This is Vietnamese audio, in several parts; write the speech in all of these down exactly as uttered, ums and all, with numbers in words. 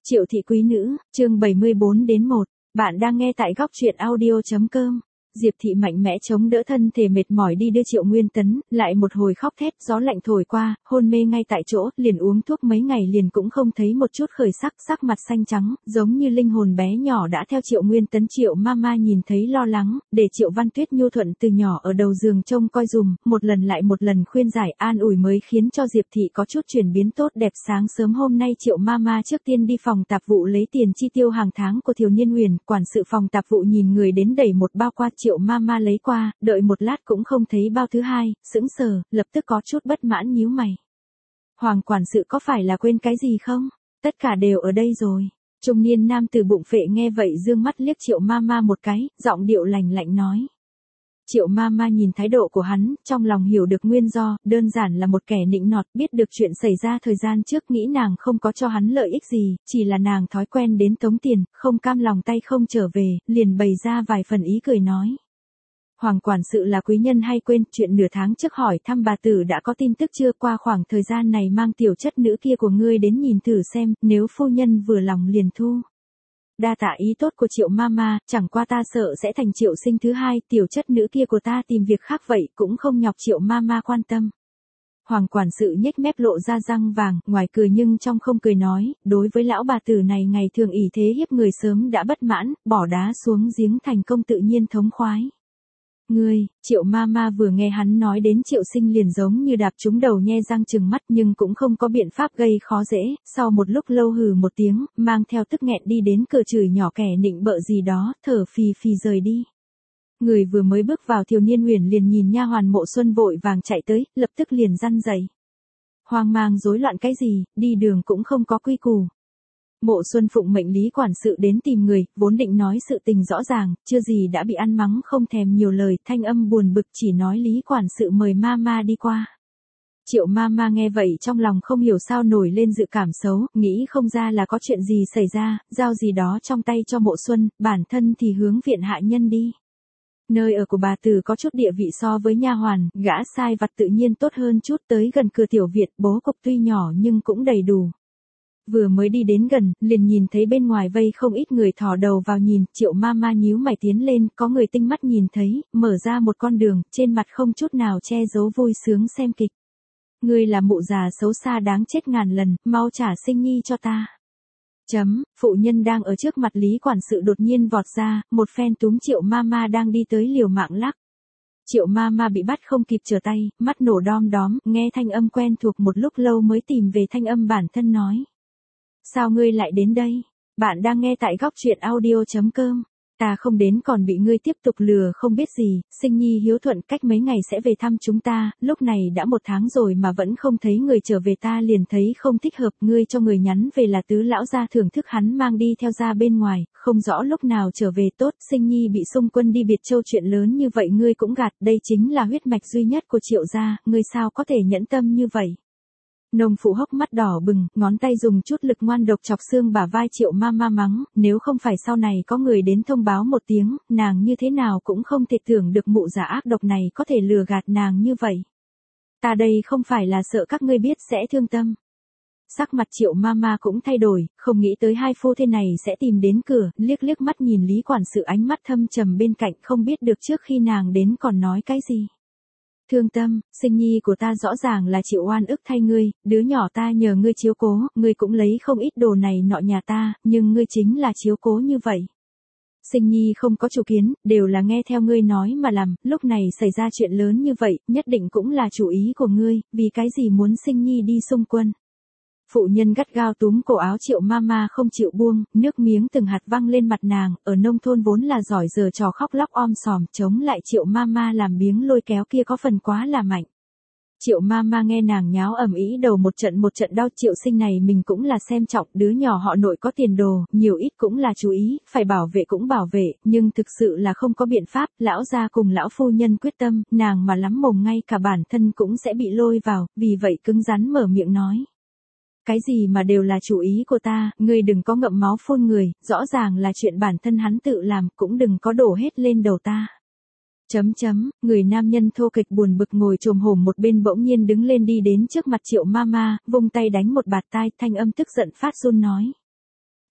Triệu thị quý nữ, chương bảy mươi bốn đến một. Bạn đang nghe tại góc truyện audio chấm com. Diệp thị mạnh mẽ chống đỡ thân thể mệt mỏi đi đưa Triệu Nguyên Tấn, lại một hồi khóc thét, gió lạnh thổi qua, hôn mê ngay tại chỗ, liền uống thuốc mấy ngày liền cũng không thấy một chút khởi sắc, sắc mặt xanh trắng, giống như linh hồn bé nhỏ đã theo Triệu Nguyên Tấn. Triệu Mama nhìn thấy lo lắng, để Triệu Văn Tuyết nhu thuận từ nhỏ ở đầu giường trông coi dùm, một lần lại một lần khuyên giải an ủi mới khiến cho Diệp thị có chút chuyển biến tốt đẹp. Sáng sớm hôm nay Triệu Mama trước tiên đi phòng tạp vụ lấy tiền chi tiêu hàng tháng của Thiều Niên Huyền, quản sự phòng tạp vụ nhìn người đến đẩy một bao qua, Triệu Mama lấy qua, đợi một lát cũng không thấy bao thứ hai, sững sờ, lập tức có chút bất mãn nhíu mày. Hoàng quản sự có phải là quên cái gì không? Tất cả đều ở đây rồi. Trung niên nam từ bụng phệ nghe vậy dương mắt liếc Triệu Mama một cái, giọng điệu lạnh lạnh nói. Triệu Mama nhìn thái độ của hắn, trong lòng hiểu được nguyên do, đơn giản là một kẻ nịnh nọt, biết được chuyện xảy ra thời gian trước, nghĩ nàng không có cho hắn lợi ích gì, chỉ là nàng thói quen đến tống tiền, không cam lòng tay không trở về, liền bày ra vài phần ý cười nói. Hoàng quản sự là quý nhân hay quên, chuyện nửa tháng trước hỏi thăm bà tử đã có tin tức chưa? Qua khoảng thời gian này mang tiểu chất nữ kia của ngươi đến nhìn thử xem, nếu phu nhân vừa lòng liền thu. Đa tạ ý tốt của Triệu Mama, chẳng qua ta sợ sẽ thành Triệu sinh thứ hai, tiểu chất nữ kia của ta tìm việc khác vậy cũng không nhọc Triệu Mama quan tâm. Hoàng quản sự nhếch mép lộ ra răng vàng, ngoài cười nhưng trong không cười nói, đối với lão bà tử này ngày thường ỷ thế hiếp người sớm đã bất mãn, bỏ đá xuống giếng thành công tự nhiên thống khoái. Ngươi, Triệu Mama vừa nghe hắn nói đến Triệu sinh liền giống như đạp trúng đầu, nhe răng trừng mắt nhưng cũng không có biện pháp gây khó dễ, sau một lúc lâu hừ một tiếng, mang theo tức nghẹn đi đến cửa chửi nhỏ kẻ nịnh bợ gì đó, thở phì phì rời đi. Người vừa mới bước vào Thiều Niên Huyền liền nhìn nha hoàn Mộ Xuân vội vàng chạy tới, lập tức liền răn dậy. Hoang mang rối loạn cái gì, đi đường cũng không có quy củ. Mộ Xuân phụng mệnh Lý quản sự đến tìm người, vốn định nói sự tình rõ ràng, chưa gì đã bị ăn mắng không thèm nhiều lời, thanh âm buồn bực chỉ nói Lý quản sự mời Mama đi qua. Triệu Mama nghe vậy trong lòng không hiểu sao nổi lên dự cảm xấu, nghĩ không ra là có chuyện gì xảy ra, giao gì đó trong tay cho Mộ Xuân, bản thân thì hướng viện hạ nhân đi. Nơi ở của bà tử có chút địa vị so với nha hoàn, gã sai vặt tự nhiên tốt hơn chút, tới gần cửa tiểu viện, bố cục tuy nhỏ nhưng cũng đầy đủ. Vừa mới đi đến gần, liền nhìn thấy bên ngoài vây không ít người thò đầu vào nhìn, Triệu Mama nhíu mày tiến lên, có người tinh mắt nhìn thấy, mở ra một con đường, trên mặt không chút nào che giấu vui sướng xem kịch. Ngươi là mụ già xấu xa đáng chết ngàn lần, mau trả sinh nhi cho ta. Chấm, phụ nhân đang ở trước mặt Lý quản sự đột nhiên vọt ra, một phen túm Triệu Mama đang đi tới liều mạng lắc. Triệu Mama bị bắt không kịp trở tay, mắt nổ đom đóm, nghe thanh âm quen thuộc một lúc lâu mới tìm về thanh âm bản thân nói. Sao ngươi lại đến đây? Bạn đang nghe tại góc truyện audio chấm com. Ta không đến còn bị ngươi tiếp tục lừa không biết gì, sinh nhi hiếu thuận cách mấy ngày sẽ về thăm chúng ta, lúc này đã một tháng rồi mà vẫn không thấy người trở về, ta liền thấy không thích hợp, ngươi cho người nhắn về là tứ lão gia thưởng thức hắn mang đi theo ra bên ngoài, không rõ lúc nào trở về. Tốt, sinh nhi bị xung quân đi Biệt Châu, chuyện lớn như vậy ngươi cũng gạt, đây chính là huyết mạch duy nhất của Triệu gia, ngươi sao có thể nhẫn tâm như vậy? Nông phụ hốc mắt đỏ bừng, ngón tay dùng chút lực ngoan độc chọc xương bả vai Triệu Mama mắng, nếu không phải sau này có người đến thông báo một tiếng, nàng như thế nào cũng không thể tưởng được mụ già ác độc này có thể lừa gạt nàng như vậy. Ta đây không phải là sợ các ngươi biết sẽ thương tâm. Sắc mặt Triệu Mama cũng thay đổi, không nghĩ tới hai phu thế này sẽ tìm đến cửa, liếc liếc mắt nhìn Lý quản sự ánh mắt thâm trầm bên cạnh, không biết được trước khi nàng đến còn nói cái gì. Thương tâm, sinh nhi của ta rõ ràng là chịu oan ức thay ngươi, đứa nhỏ ta nhờ ngươi chiếu cố, ngươi cũng lấy không ít đồ này nọ nhà ta, nhưng ngươi chính là chiếu cố như vậy. Sinh nhi không có chủ kiến, đều là nghe theo ngươi nói mà làm, lúc này xảy ra chuyện lớn như vậy, nhất định cũng là chủ ý của ngươi, vì cái gì muốn sinh nhi đi xung quân. Phụ nhân gắt gao túm cổ áo Triệu Mama không chịu buông, nước miếng từng hạt văng lên mặt nàng, ở nông thôn vốn là giỏi giờ trò khóc lóc om sòm, chống lại Triệu Mama làm biếng lôi kéo kia có phần quá là mạnh. Triệu Mama nghe nàng nháo ầm ĩ đầu một trận một trận đau, Triệu sinh này mình cũng là xem trọng, đứa nhỏ họ nội có tiền đồ, nhiều ít cũng là chú ý, phải bảo vệ cũng bảo vệ, nhưng thực sự là không có biện pháp, lão gia cùng lão phu nhân quyết tâm, nàng mà lắm mồm ngay cả bản thân cũng sẽ bị lôi vào, vì vậy cứng rắn mở miệng nói. Cái gì mà đều là chủ ý của ta, ngươi đừng có ngậm máu phun người, rõ ràng là chuyện bản thân hắn tự làm, cũng đừng có đổ hết lên đầu ta. Chấm chấm, người nam nhân thô kịch buồn bực ngồi chồm hổm một bên bỗng nhiên đứng lên đi đến trước mặt Triệu Mama, vung tay đánh một bạt tai, thanh âm tức giận phát run nói.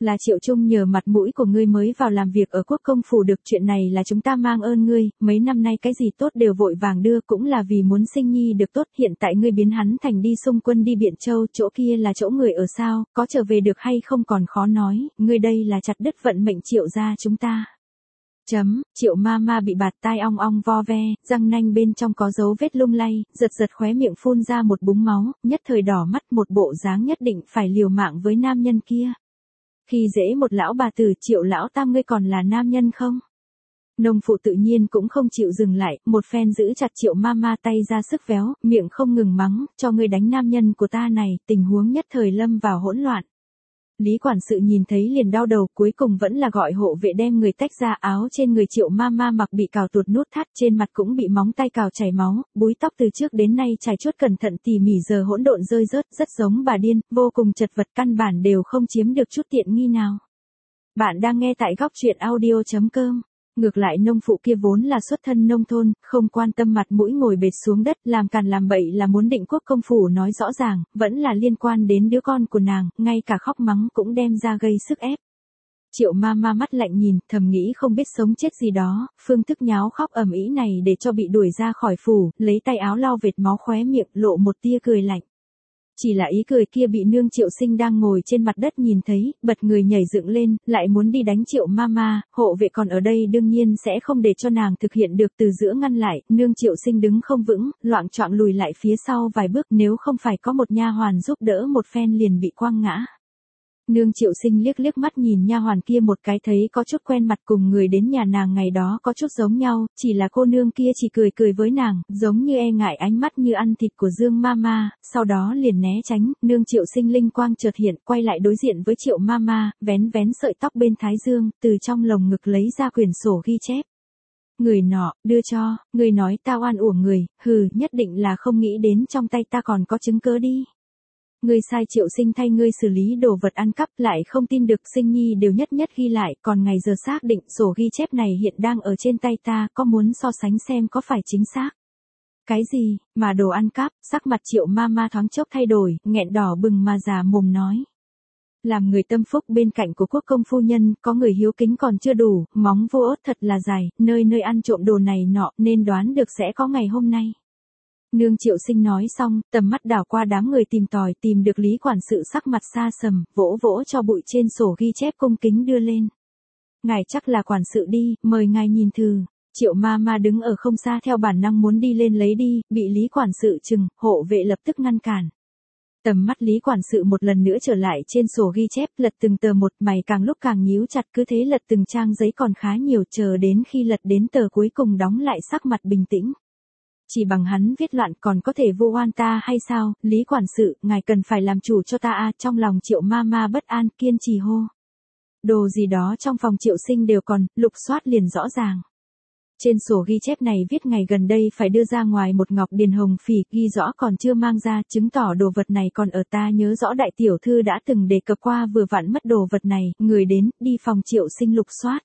Là Triệu Trung nhờ mặt mũi của ngươi mới vào làm việc ở quốc công phủ được, chuyện này là chúng ta mang ơn ngươi, mấy năm nay cái gì tốt đều vội vàng đưa, cũng là vì muốn sinh nhi được tốt, hiện tại ngươi biến hắn thành đi xung quân đi Biện Châu, chỗ kia là chỗ người ở sao, có trở về được hay không còn khó nói, ngươi đây là chặt đứt vận mệnh Triệu gia chúng ta. Chấm, Triệu ma ma bị bạt tai ong ong vo ve, răng nanh bên trong có dấu vết lung lay, giật giật khóe miệng phun ra một búng máu, nhất thời đỏ mắt, một bộ dáng nhất định phải liều mạng với nam nhân kia. Khi dễ một lão bà tử, Triệu lão tam ngươi còn là nam nhân không? Nông phụ tự nhiên cũng không chịu dừng lại, một phen giữ chặt Triệu ma ma tay ra sức véo, miệng không ngừng mắng, cho ngươi đánh nam nhân của ta này, tình huống nhất thời lâm vào hỗn loạn. Lý quản sự nhìn thấy liền đau đầu, cuối cùng vẫn là gọi hộ vệ đem người tách ra, áo trên người Triệu ma ma mặc bị cào tuột nút thắt, trên mặt cũng bị móng tay cào chảy máu, búi tóc từ trước đến nay chải chuốt cẩn thận tỉ mỉ giờ hỗn độn rơi rớt, rất giống bà điên, vô cùng chật vật, căn bản đều không chiếm được chút tiện nghi nào. Bạn đang nghe tại góc truyện audio chấm com. Ngược lại nông phụ kia vốn là xuất thân nông thôn, không quan tâm mặt mũi ngồi bệt xuống đất, làm càn làm bậy là muốn định quốc công phủ nói rõ ràng, vẫn là liên quan đến đứa con của nàng, ngay cả khóc mắng cũng đem ra gây sức ép. Triệu ma ma mắt lạnh nhìn, thầm nghĩ không biết sống chết gì đó, phương thức nháo khóc ầm ĩ này để cho bị đuổi ra khỏi phủ, lấy tay áo lau vệt máu khóe miệng, lộ một tia cười lạnh. Chỉ là ý cười kia bị nương Triệu Sinh đang ngồi trên mặt đất nhìn thấy, bật người nhảy dựng lên, lại muốn đi đánh Triệu Mama, hộ vệ còn ở đây đương nhiên sẽ không để cho nàng thực hiện được, từ giữa ngăn lại, nương Triệu Sinh đứng không vững, loạng choạng lùi lại phía sau vài bước, nếu không phải có một nha hoàn giúp đỡ một phen liền bị quăng ngã. Nương Triệu Sinh liếc liếc mắt nhìn nha hoàn kia một cái, thấy có chút quen mặt, cùng người đến nhà nàng ngày đó có chút giống nhau, chỉ là cô nương kia chỉ cười cười với nàng, giống như e ngại ánh mắt như ăn thịt của Dương Mama, sau đó liền né tránh. Nương Triệu Sinh linh quang chợt hiện, quay lại đối diện với Triệu Mama, vén vén sợi tóc bên thái dương, từ trong lồng ngực lấy ra quyển sổ ghi chép. Người nọ, đưa cho, người nói tao oan uổng người, hừ, nhất định là không nghĩ đến trong tay ta còn có chứng cớ đi. Ngươi sai Triệu Sinh thay ngươi xử lý đồ vật ăn cắp, lại không tin được, Sinh nhi đều nhất nhất ghi lại, còn ngày giờ xác định, sổ ghi chép này hiện đang ở trên tay ta, có muốn so sánh xem có phải chính xác? Cái gì, mà đồ ăn cắp? Sắc mặt Triệu Mama thoáng chốc thay đổi, nghẹn đỏ bừng mà già mồm nói. Làm người tâm phúc bên cạnh của quốc công phu nhân, có người hiếu kính còn chưa đủ, móng vô ớt thật là dài, nơi nơi ăn trộm đồ này nọ, nên đoán được sẽ có ngày hôm nay. Nương Triệu Sinh nói xong, tầm mắt đảo qua đám người tìm tòi, tìm được Lý quản sự sắc mặt xa sầm, vỗ vỗ cho bụi trên sổ ghi chép cung kính đưa lên. Ngài chắc là quản sự đi, mời ngài nhìn thử. Triệu ma ma đứng ở không xa theo bản năng muốn đi lên lấy đi, bị Lý quản sự chừng, hộ vệ lập tức ngăn cản. Tầm mắt Lý quản sự một lần nữa trở lại trên sổ ghi chép, lật từng tờ một, mày càng lúc càng nhíu chặt, cứ thế lật từng trang giấy còn khá nhiều, chờ đến khi lật đến tờ cuối cùng đóng lại, sắc mặt bình tĩnh. Chỉ bằng hắn viết loạn còn có thể vu oan ta hay sao? Lý quản sự, ngài cần phải làm chủ cho ta a. Trong lòng Triệu ma ma bất an, kiên trì hô. Đồ gì đó trong phòng Triệu Sinh đều còn, lục soát liền rõ ràng. Trên sổ ghi chép này viết ngày gần đây phải đưa ra ngoài một ngọc điền hồng phỉ, ghi rõ còn chưa mang ra, chứng tỏ đồ vật này còn ở, ta nhớ rõ đại tiểu thư đã từng đề cập qua, vừa vặn mất đồ vật này, người đến, đi phòng Triệu Sinh lục soát.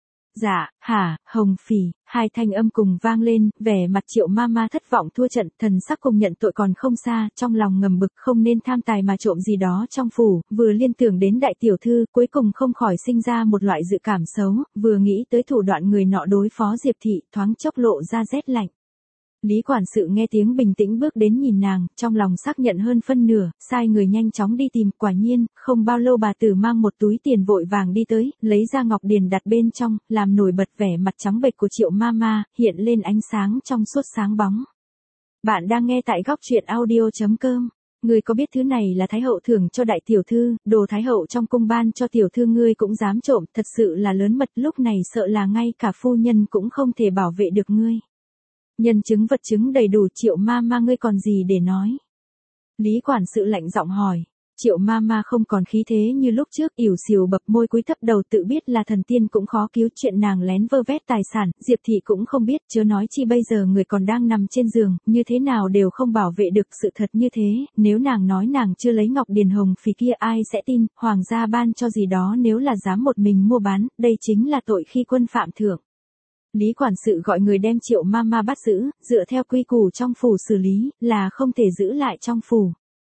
Dạ, hả, hồng phỉ, hai thanh âm cùng vang lên, vẻ mặt Triệu ma ma thất vọng thua trận, thần sắc cùng nhận tội còn không xa, trong lòng ngầm bực, không nên tham tài mà trộm gì đó trong phủ, vừa liên tưởng đến đại tiểu thư, cuối cùng không khỏi sinh ra một loại dự cảm xấu, vừa nghĩ tới thủ đoạn người nọ đối phó Diệp thị, thoáng chốc lộ ra rét lạnh. Lý quản sự nghe tiếng bình tĩnh bước đến nhìn nàng, trong lòng xác nhận hơn phân nửa, sai người nhanh chóng đi tìm, quả nhiên, không bao lâu bà tử mang một túi tiền vội vàng đi tới, lấy ra ngọc điền đặt bên trong, làm nổi bật vẻ mặt trắng bệch của Triệu ma ma, hiện lên ánh sáng trong suốt sáng bóng. Bạn đang nghe tại góc truyện audio chấm com. Ngươi có biết thứ này là Thái hậu thưởng cho đại tiểu thư, đồ Thái hậu trong cung ban cho tiểu thư ngươi cũng dám trộm, thật sự là lớn mật, lúc này sợ là ngay cả phu nhân cũng không thể bảo vệ được ngươi. Nhân chứng vật chứng đầy đủ, Triệu ma ma ngươi còn gì để nói? Lý quản sự lạnh giọng hỏi. Triệu ma ma không còn khí thế như lúc trước, ỉu xìu bập môi cúi thấp đầu, tự biết là thần tiên cũng khó cứu, chuyện nàng lén vơ vét tài sản, Diệp thị cũng không biết, chớ nói chi bây giờ người còn đang nằm trên giường, như thế nào đều không bảo vệ được. Sự thật như thế, nếu nàng nói nàng chưa lấy ngọc điền hồng phỉ kia ai sẽ tin, hoàng gia ban cho gì đó nếu là dám một mình mua bán, đây chính là tội khi quân phạm thượng. Lý quản sự gọi người đem Triệu ma ma bắt giữ, dựa theo quy củ trong phủ xử lý, là không thể giữ lại trong phủ.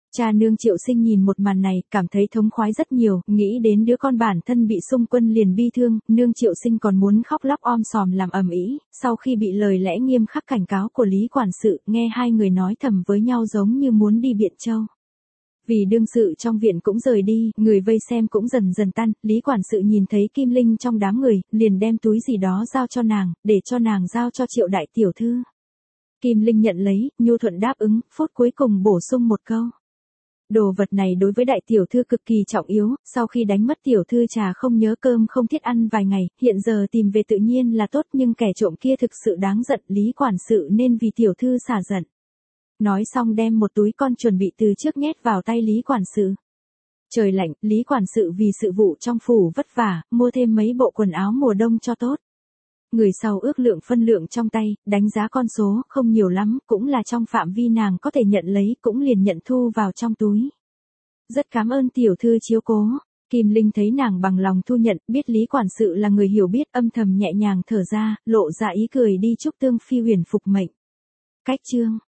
Cha nương Triệu Sinh nhìn một màn này, cảm thấy thống khoái rất nhiều, nghĩ đến đứa con bản thân bị xung quân liền bi thương, nương Triệu Sinh còn muốn khóc lóc om sòm làm ầm ĩ. Sau khi bị lời lẽ nghiêm khắc cảnh cáo của Lý quản sự, nghe hai người nói thầm với nhau giống như muốn đi Biện Châu. Vì đương sự trong viện cũng rời đi, người vây xem cũng dần dần tan, Lý quản sự nhìn thấy Kim Linh trong đám người, liền đem túi gì đó giao cho nàng, để cho nàng giao cho Triệu đại tiểu thư. Kim Linh nhận lấy, nhu thuận đáp ứng, phút cuối cùng bổ sung một câu. Đồ vật này đối với đại tiểu thư cực kỳ trọng yếu, sau khi đánh mất tiểu thư trà không nhớ cơm không thiết ăn vài ngày, hiện giờ tìm về tự nhiên là tốt nhưng kẻ trộm kia thực sự đáng giận, Lý quản sự nên vì tiểu thư xả giận. Nói xong đem một túi con chuẩn bị từ trước nhét vào tay Lý quản sự. Trời lạnh, Lý quản sự vì sự vụ trong phủ vất vả, mua thêm mấy bộ quần áo mùa đông cho tốt. Người sau ước lượng phân lượng trong tay, đánh giá con số, không nhiều lắm, cũng là trong phạm vi nàng có thể nhận lấy, cũng liền nhận thu vào trong túi. Rất cảm ơn tiểu thư chiếu cố. Kim Linh thấy nàng bằng lòng thu nhận, biết Lý quản sự là người hiểu biết, âm thầm nhẹ nhàng thở ra, lộ ra ý cười đi chúc Tương Phi huyền phục mệnh. Cách chương